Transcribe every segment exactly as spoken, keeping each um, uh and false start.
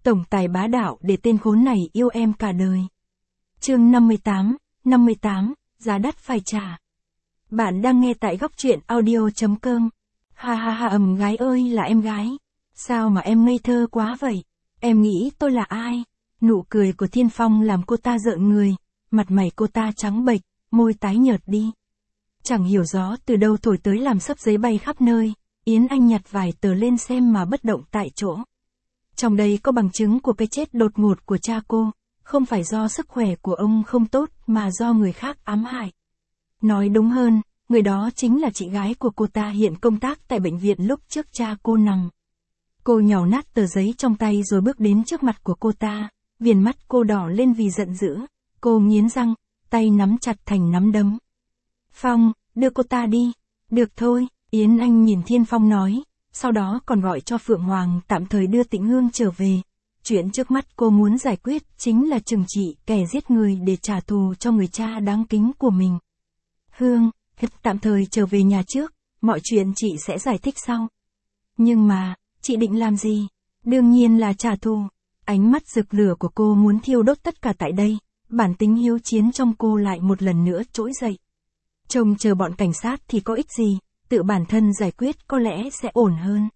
tổng tài bá đạo để tên khốn này yêu em cả đời. Chương năm mươi tám, năm mươi tám, giá đắt phải trả. Bạn đang nghe tại góc truyện audio chấm com. Ha ha ha, ầm gái ơi là em gái. Sao mà em ngây thơ quá vậy? Em nghĩ tôi là ai? Nụ cười của Thiên Phong làm cô ta rợn người, mặt mày cô ta trắng bệch, môi tái nhợt đi. Chẳng hiểu gió từ đâu thổi tới làm sấp giấy bay khắp nơi, Yến Anh nhặt vài tờ lên xem mà bất động tại chỗ. Trong đây có bằng chứng của cái chết đột ngột của cha cô, không phải do sức khỏe của ông không tốt mà do người khác ám hại. Nói đúng hơn, người đó chính là chị gái của cô ta hiện công tác tại bệnh viện lúc trước cha cô nằm. Cô nhàu nát tờ giấy trong tay rồi bước đến trước mặt của cô ta, viền mắt cô đỏ lên vì giận dữ, cô nghiến răng, tay nắm chặt thành nắm đấm. Phong, đưa cô ta đi. Được thôi, Yến Anh nhìn Thiên Phong nói, sau đó còn gọi cho Phượng Hoàng tạm thời đưa Tĩnh Hương trở về. Chuyện trước mắt cô muốn giải quyết chính là trừng trị kẻ giết người để trả thù cho người cha đáng kính của mình. Hương, tạm thời trở về nhà trước, mọi chuyện chị sẽ giải thích sau. Nhưng mà, chị định làm gì? Đương nhiên là trả thù. Ánh mắt rực lửa của cô muốn thiêu đốt tất cả tại đây, bản tính hiếu chiến trong cô lại một lần nữa trỗi dậy. Trông chờ bọn cảnh sát thì có ích gì, tự bản thân giải quyết có lẽ sẽ ổn hơn.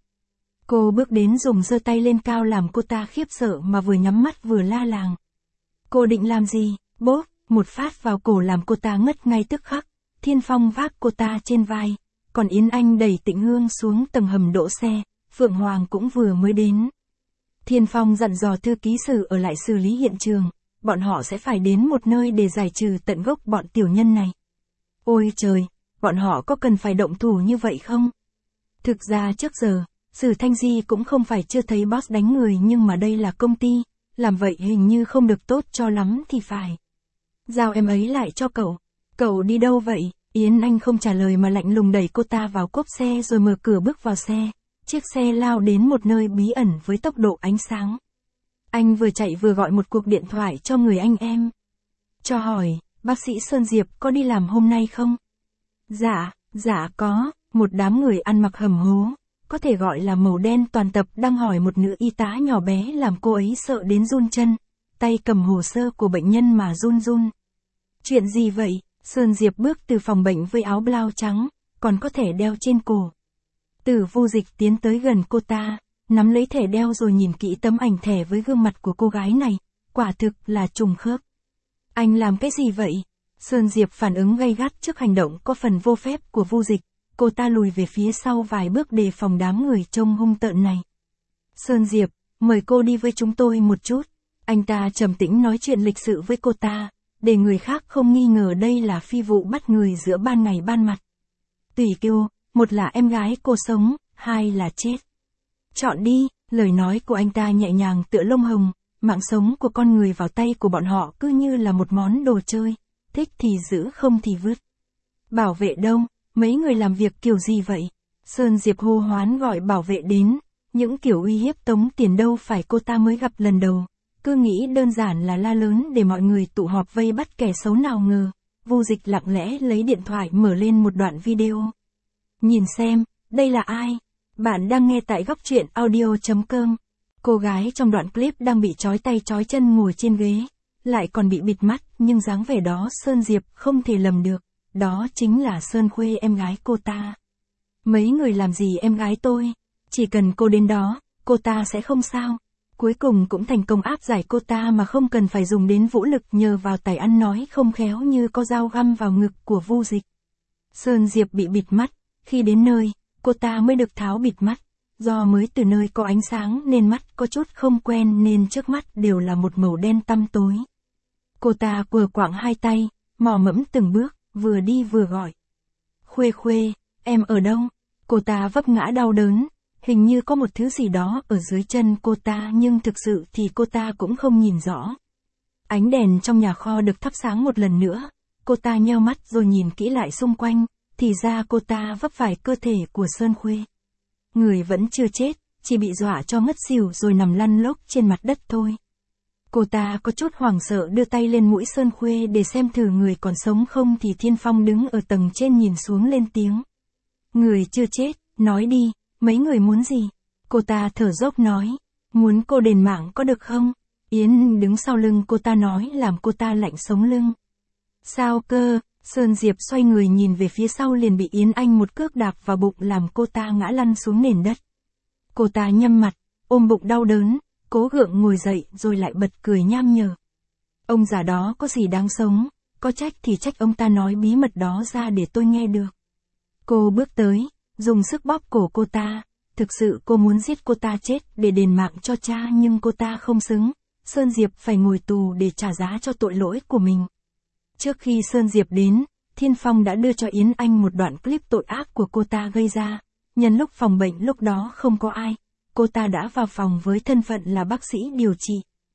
Cô bước đến dùng giơ tay lên cao làm cô ta khiếp sợ mà vừa nhắm mắt vừa la làng. Cô định làm gì? Bốp, một phát vào cổ làm cô ta ngất ngay tức khắc. Thiên Phong vác cô ta trên vai, còn Yến Anh đẩy Tĩnh Hương xuống tầng hầm đỗ xe, Phượng Hoàng cũng vừa mới đến. Thiên Phong dặn dò thư ký sử ở lại xử lý hiện trường, bọn họ sẽ phải đến một nơi để giải trừ tận gốc bọn tiểu nhân này. Ôi trời, bọn họ có cần phải động thủ như vậy không? Thực ra trước giờ, Sử Thanh Di cũng không phải chưa thấy boss đánh người nhưng mà đây là công ty, làm vậy hình như không được tốt cho lắm thì phải. Giao em ấy lại cho cậu. Cậu đi đâu vậy? Yến Anh không trả lời mà lạnh lùng đẩy cô ta vào cốp xe rồi mở cửa bước vào xe. Chiếc xe lao đến một nơi bí ẩn với tốc độ ánh sáng. Anh vừa chạy vừa gọi một cuộc điện thoại cho người anh em. Cho hỏi, bác sĩ Sơn Diệp có đi làm hôm nay không? Dạ, dạ có, một đám người ăn mặc hầm hố, có thể gọi là màu đen toàn tập đang hỏi một nữ y tá nhỏ bé làm cô ấy sợ đến run chân, tay cầm hồ sơ của bệnh nhân mà run run. Chuyện gì vậy? Sơn Diệp bước từ phòng bệnh với áo blau trắng, còn có thẻ đeo trên cổ. Tử Vu Dịch tiến tới gần cô ta, nắm lấy thẻ đeo rồi nhìn kỹ tấm ảnh thẻ với gương mặt của cô gái này, quả thực là trùng khớp. Anh làm cái gì vậy? Sơn Diệp phản ứng gay gắt trước hành động có phần vô phép của Vu Dịch, cô ta lùi về phía sau vài bước đề phòng đám người trông hung tợn này. Sơn Diệp, mời cô đi với chúng tôi một chút. Anh ta trầm tĩnh nói chuyện lịch sự với cô ta, để người khác không nghi ngờ đây là phi vụ bắt người giữa ban ngày ban mặt. Tùy kêu, một là em gái cô sống, hai là chết. Chọn đi, lời nói của anh ta nhẹ nhàng tựa lông hồng, mạng sống của con người vào tay của bọn họ cứ như là một món đồ chơi, thích thì giữ không thì vứt. Bảo vệ đâu, mấy người làm việc kiểu gì vậy? Sơn Diệp hô hoán gọi bảo vệ đến, những kiểu uy hiếp tống tiền đâu phải cô ta mới gặp lần đầu, cứ nghĩ đơn giản là la lớn để mọi người tụ họp vây bắt kẻ xấu nào ngờ. Vu Dịch lặng lẽ lấy điện thoại mở lên một đoạn video. Nhìn xem, đây là ai? Bạn đang nghe tại góc truyện audio chấm com. Cô gái trong đoạn clip đang bị trói tay trói chân ngồi trên ghế, lại còn bị bịt mắt, nhưng dáng vẻ đó Sơn Diệp không thể lầm được, đó chính là Sơn Khuê em gái cô ta. Mấy người làm gì em gái tôi? Chỉ cần cô đến đó, cô ta sẽ không sao. Cuối cùng cũng thành công áp giải cô ta mà không cần phải dùng đến vũ lực nhờ vào tài ăn nói không khéo như có dao găm vào ngực của Vu Dịch. Sơn Diệp bị bịt mắt, khi đến nơi, cô ta mới được tháo bịt mắt. Do mới từ nơi có ánh sáng nên mắt có chút không quen nên trước mắt đều là một màu đen tăm tối. Cô ta quờ quạng hai tay, mò mẫm từng bước, vừa đi vừa gọi. Khuê Khuê, em ở đâu? Cô ta vấp ngã đau đớn, hình như có một thứ gì đó ở dưới chân cô ta nhưng thực sự thì cô ta cũng không nhìn rõ. Ánh đèn trong nhà kho được thắp sáng một lần nữa, cô ta nheo mắt rồi nhìn kỹ lại xung quanh, thì ra cô ta vấp phải cơ thể của Sơn Khuê. Người vẫn chưa chết, chỉ bị dọa cho ngất xỉu rồi nằm lăn lóc trên mặt đất thôi. Cô ta có chút hoảng sợ đưa tay lên mũi Sơn Khuê để xem thử người còn sống không thì Thiên Phong đứng ở tầng trên nhìn xuống lên tiếng. Người chưa chết, nói đi, mấy người muốn gì? Cô ta thở dốc nói. Muốn cô đền mạng có được không? Yến đứng sau lưng cô ta nói làm cô ta lạnh sống lưng. Sao cơ? Sơn Diệp xoay người nhìn về phía sau liền bị Yến Anh một cước đạp vào bụng làm cô ta ngã lăn xuống nền đất. Cô ta nhăn mặt, ôm bụng đau đớn, cố gượng ngồi dậy rồi lại bật cười nham nhở. Ông già đó có gì đáng sống, có trách thì trách ông ta nói bí mật đó ra để tôi nghe được. Cô bước tới, dùng sức bóp cổ cô ta, thực sự cô muốn giết cô ta chết để đền mạng cho cha nhưng cô ta không xứng, Sơn Diệp phải ngồi tù để trả giá cho tội lỗi của mình. Trước khi Sơn Diệp đến, Thiên Phong đã đưa cho Yến Anh một đoạn clip tội ác của cô ta gây ra, nhân lúc phòng bệnh lúc đó không có ai, cô ta đã vào phòng với thân phận là bác sĩ điều trị.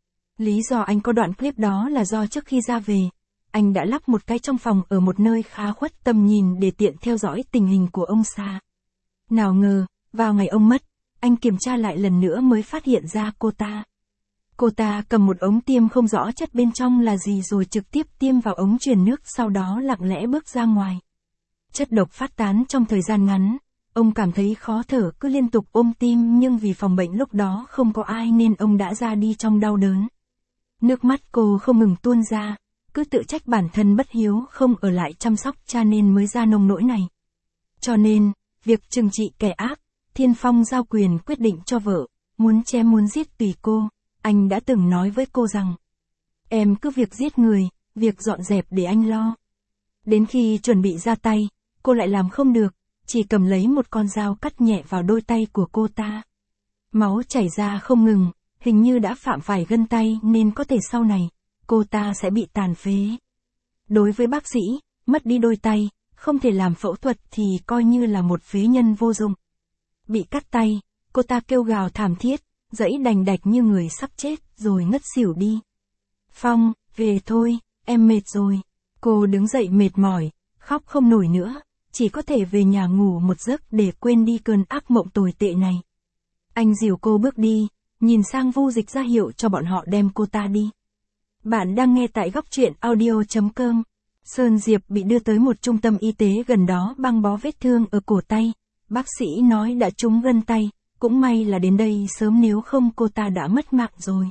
Lý do anh có đoạn clip đó là do trước khi ra về, anh đã lắp một cái trong phòng ở một nơi khá khuất tầm nhìn để tiện theo dõi tình hình của ông Sa. Nào ngờ, vào ngày ông mất, anh kiểm tra lại lần nữa mới phát hiện ra cô ta. Cô ta cầm một ống tiêm không rõ chất bên trong là gì rồi trực tiếp tiêm vào ống truyền nước sau đó lặng lẽ bước ra ngoài. Chất độc phát tán trong thời gian ngắn, ông cảm thấy khó thở cứ liên tục ôm tim nhưng vì phòng bệnh lúc đó không có ai nên ông đã ra đi trong đau đớn. Nước mắt cô không ngừng tuôn ra, cứ tự trách bản thân bất hiếu không ở lại chăm sóc cha nên mới ra nông nỗi này. Cho nên, việc trừng trị kẻ ác, Thiên Phong giao quyền quyết định cho vợ, muốn chém muốn giết tùy cô. Anh đã từng nói với cô rằng, em cứ việc giết người, việc dọn dẹp để anh lo. Đến khi chuẩn bị ra tay, cô lại làm không được, chỉ cầm lấy một con dao cắt nhẹ vào đôi tay của cô ta. Máu chảy ra không ngừng, hình như đã phạm phải gân tay nên có thể sau này, cô ta sẽ bị tàn phế. Đối với bác sĩ, mất đi đôi tay, không thể làm phẫu thuật thì coi như là một phế nhân vô dụng. Bị cắt tay, cô ta kêu gào thảm thiết, dẫy đành đạch như người sắp chết rồi ngất xỉu đi. Phong, về thôi, em mệt rồi. Cô đứng dậy mệt mỏi, khóc không nổi nữa, chỉ có thể về nhà ngủ một giấc để quên đi cơn ác mộng tồi tệ này. Anh dìu cô bước đi, nhìn sang Vu Dịch ra hiệu cho bọn họ đem cô ta đi. Bạn đang nghe tại góc truyện audio chấm com. Sơn Diệp bị đưa tới một trung tâm y tế gần đó băng bó vết thương ở cổ tay. Bác sĩ nói đã trúng gân tay, cũng may là đến đây sớm nếu không cô ta đã mất mạng rồi.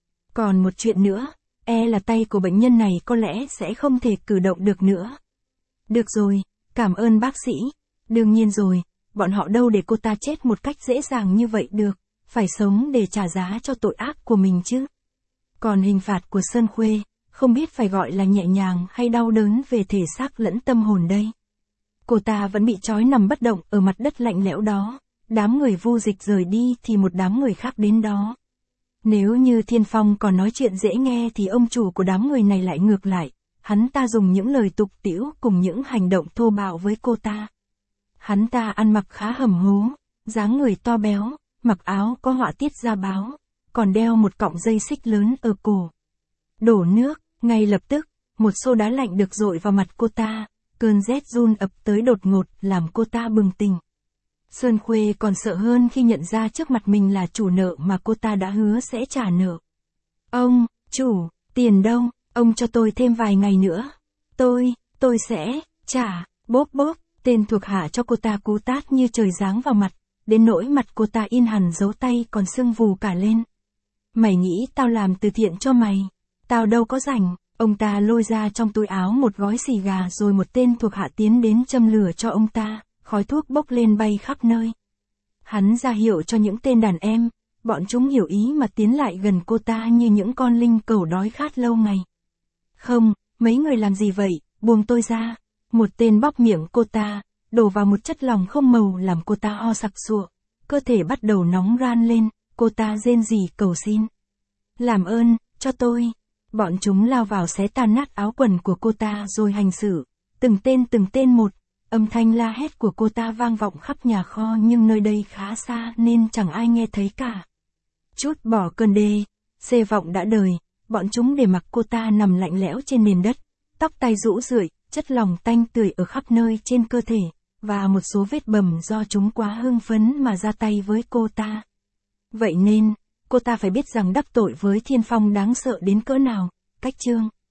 Còn một chuyện nữa, e là tay của bệnh nhân này có lẽ sẽ không thể cử động được nữa. Được rồi, cảm ơn bác sĩ. Đương nhiên rồi, bọn họ đâu để cô ta chết một cách dễ dàng như vậy được, phải sống để trả giá cho tội ác của mình chứ. Còn hình phạt của Sơn Khuê, không biết phải gọi là nhẹ nhàng hay đau đớn về thể xác lẫn tâm hồn đây. Cô ta vẫn bị trói nằm bất động ở mặt đất lạnh lẽo đó, đám người Vu Dịch rời đi thì một đám người khác đến đó. Nếu như Thiên Phong còn nói chuyện dễ nghe thì ông chủ của đám người này lại ngược lại, hắn ta dùng những lời tục tĩu cùng những hành động thô bạo với cô ta. Hắn ta ăn mặc khá hầm hố, dáng người to béo, mặc áo có họa tiết da báo, còn đeo một cọng dây xích lớn ở cổ. Đổ nước, ngay lập tức, một xô đá lạnh được dội vào mặt cô ta, cơn rét run ập tới đột ngột làm cô ta bừng tỉnh. Sơn Khuê còn sợ hơn khi nhận ra trước mặt mình là chủ nợ mà cô ta đã hứa sẽ trả nợ. Ông, chủ, tiền đâu, ông cho tôi thêm vài ngày nữa. Tôi, tôi sẽ, trả, bốp bốp, tên thuộc hạ cho cô ta cú tát như trời giáng vào mặt, đến nỗi mặt cô ta in hẳn dấu tay còn sưng vù cả lên. Mày nghĩ tao làm từ thiện cho mày, tao đâu có rảnh. Ông ta lôi ra trong túi áo một gói xì gà rồi một tên thuộc hạ tiến đến châm lửa cho ông ta, khói thuốc bốc lên bay khắp nơi. Hắn ra hiệu cho những tên đàn em, bọn chúng hiểu ý mà tiến lại gần cô ta như những con linh cẩu đói khát lâu ngày. Không, mấy người làm gì vậy, buông tôi ra. Một tên bóp miệng cô ta, đổ vào một chất lỏng không màu làm cô ta ho sặc sụa, cơ thể bắt đầu nóng ran lên, cô ta rên rỉ cầu xin. Làm ơn, cho tôi. Bọn chúng lao vào xé tan nát áo quần của cô ta rồi hành xử, từng tên từng tên một, âm thanh la hét của cô ta vang vọng khắp nhà kho nhưng nơi đây khá xa nên chẳng ai nghe thấy cả. Chút bỏ cơn đê, xê vọng đã đời, bọn chúng để mặc cô ta nằm lạnh lẽo trên nền đất, tóc tai rũ rượi, chất lỏng tanh tưởi ở khắp nơi trên cơ thể, và một số vết bầm do chúng quá hưng phấn mà ra tay với cô ta. Vậy nên, cô ta phải biết rằng đắc tội với Thiên Phong đáng sợ đến cỡ nào. Cách chương